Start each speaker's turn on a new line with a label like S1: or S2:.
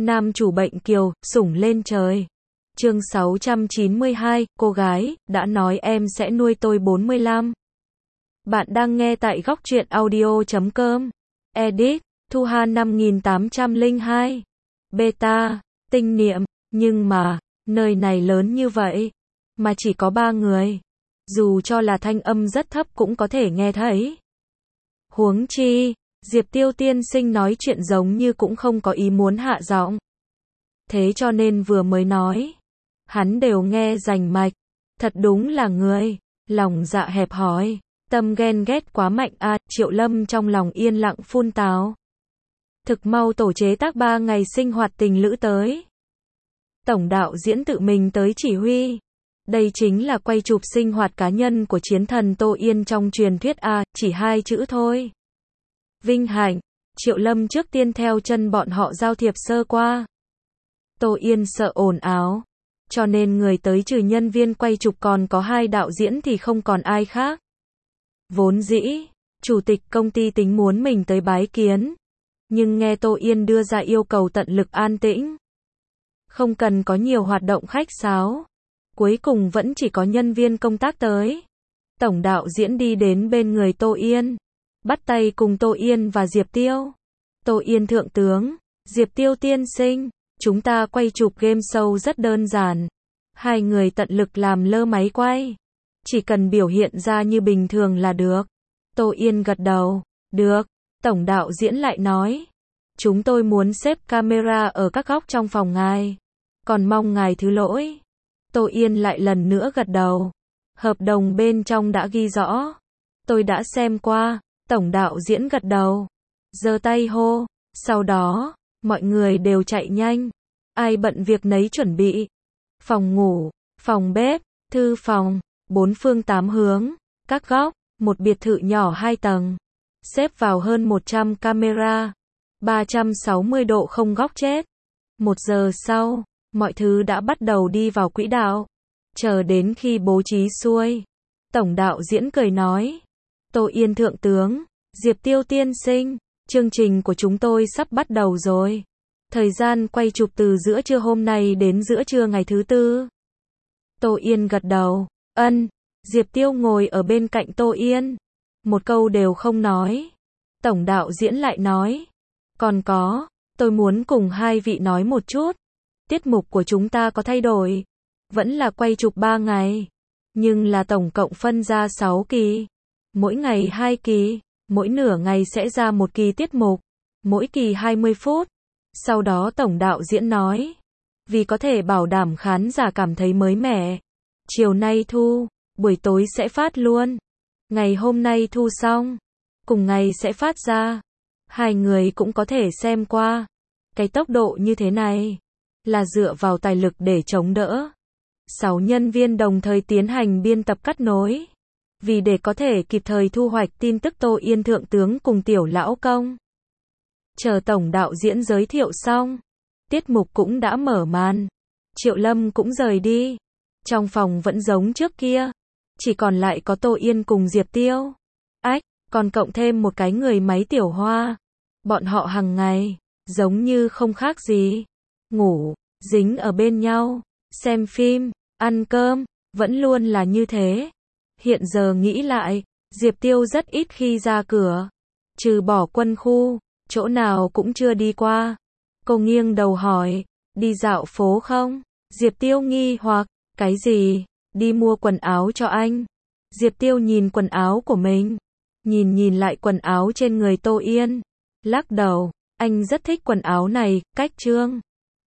S1: Nam chủ bệnh kiều, sủng lên trời. Chương 692, cô gái, đã nói em sẽ nuôi tôi 45. Bạn đang nghe tại góc truyện audio.com. Edit, Thu Hà 5802. Beta, tinh niệm, nhưng mà, nơi này lớn như vậy, mà chỉ có 3 người. Dù cho là thanh âm rất thấp cũng có thể nghe thấy. Huống chi, Diệp Tiêu tiên sinh nói chuyện giống như cũng không có ý muốn hạ giọng. Thế cho nên vừa mới nói, hắn đều nghe rành mạch. Thật đúng là người, lòng dạ hẹp hòi, tâm ghen ghét quá mạnh à, Triệu Lâm trong lòng yên lặng phun tào. Thực mau tổ chế tác 3 ngày sinh hoạt tình lữ tới. Tổng đạo diễn tự mình tới chỉ huy. Đây chính là quay chụp sinh hoạt cá nhân của chiến thần Tô Yên trong truyền thuyết à, chỉ 2 chữ thôi. Vinh hạnh, Triệu Lâm trước tiên theo chân bọn họ giao thiệp sơ qua. Tô Yên sợ ồn ào, cho nên người tới trừ nhân viên quay chụp còn có 2 đạo diễn thì không còn ai khác. Vốn dĩ, chủ tịch công ty tính muốn mình tới bái kiến, nhưng nghe Tô Yên đưa ra yêu cầu tận lực an tĩnh. Không cần có nhiều hoạt động khách sáo. Cuối cùng vẫn chỉ có nhân viên công tác tới. Tổng đạo diễn đi đến bên người Tô Yên, bắt tay cùng Tô Yên và Diệp Tiêu. Tô Yên thượng tướng, Diệp Tiêu tiên sinh, chúng ta quay chụp game show rất đơn giản. 2 người tận lực làm lơ máy quay. Chỉ cần biểu hiện ra như bình thường là được. Tô Yên gật đầu, được. Tổng đạo diễn lại nói, chúng tôi muốn xếp camera ở các góc trong phòng ngài. Còn mong ngài thứ lỗi. Tô Yên lại lần nữa gật đầu. Hợp đồng bên trong đã ghi rõ. Tôi đã xem qua. Tổng đạo diễn gật đầu, giơ tay hô. Sau đó, mọi người đều chạy nhanh. Ai bận việc nấy chuẩn bị. Phòng ngủ, phòng bếp, thư phòng, 4 phương 8 hướng, các góc, một biệt thự nhỏ 2 tầng. Xếp vào hơn 100 camera. 360 độ không góc chết. 1 giờ sau, mọi thứ đã bắt đầu đi vào quỹ đạo. Chờ đến khi bố trí xuôi, tổng đạo diễn cười nói, Tô Yên thượng tướng, Diệp Tiêu tiên sinh, chương trình của chúng tôi sắp bắt đầu rồi. Thời gian quay chụp từ giữa trưa hôm nay đến giữa trưa ngày thứ Tư. Tô Yên gật đầu, ân. Diệp Tiêu ngồi ở bên cạnh Tô Yên, một câu đều không nói. Tổng đạo diễn lại nói, còn có, tôi muốn cùng 2 vị nói một chút. Tiết mục của chúng ta có thay đổi. Vẫn là quay chụp 3 ngày. Nhưng là tổng cộng phân ra 6 kỳ. Mỗi ngày 2 kỳ. Mỗi nửa ngày sẽ ra 1 kỳ tiết mục. Mỗi kỳ 20 phút. Sau đó tổng đạo diễn nói, vì có thể bảo đảm khán giả cảm thấy mới mẻ. Chiều nay thu, buổi tối sẽ phát luôn. Ngày hôm nay thu xong, cùng ngày sẽ phát ra. 2 người cũng có thể xem qua. Cái tốc độ như thế này là dựa vào tài lực để chống đỡ. 6 nhân viên đồng thời tiến hành biên tập cắt nối. Vì để có thể kịp thời thu hoạch tin tức Tô Yên thượng tướng cùng tiểu lão công. Chờ tổng đạo diễn giới thiệu xong, tiết mục cũng đã mở màn. Triệu Lâm cũng rời đi. Trong phòng vẫn giống trước kia. Chỉ còn lại có Tô Yên cùng Diệp Tiêu. Ách, còn cộng thêm một cái người máy tiểu hoa. Bọn họ hàng ngày, giống như không khác gì. Ngủ, dính ở bên nhau, xem phim, ăn cơm, vẫn luôn là như thế. Hiện giờ nghĩ lại, Diệp Tiêu rất ít khi ra cửa. Trừ bỏ quân khu, chỗ nào cũng chưa đi qua. Cô nghiêng đầu hỏi, đi dạo phố không? Diệp Tiêu nghi hoặc, cái gì? Đi mua quần áo cho anh. Diệp Tiêu nhìn quần áo của mình. Nhìn lại quần áo trên người Tô Yên. Lắc đầu, anh rất thích quần áo này, cách trương.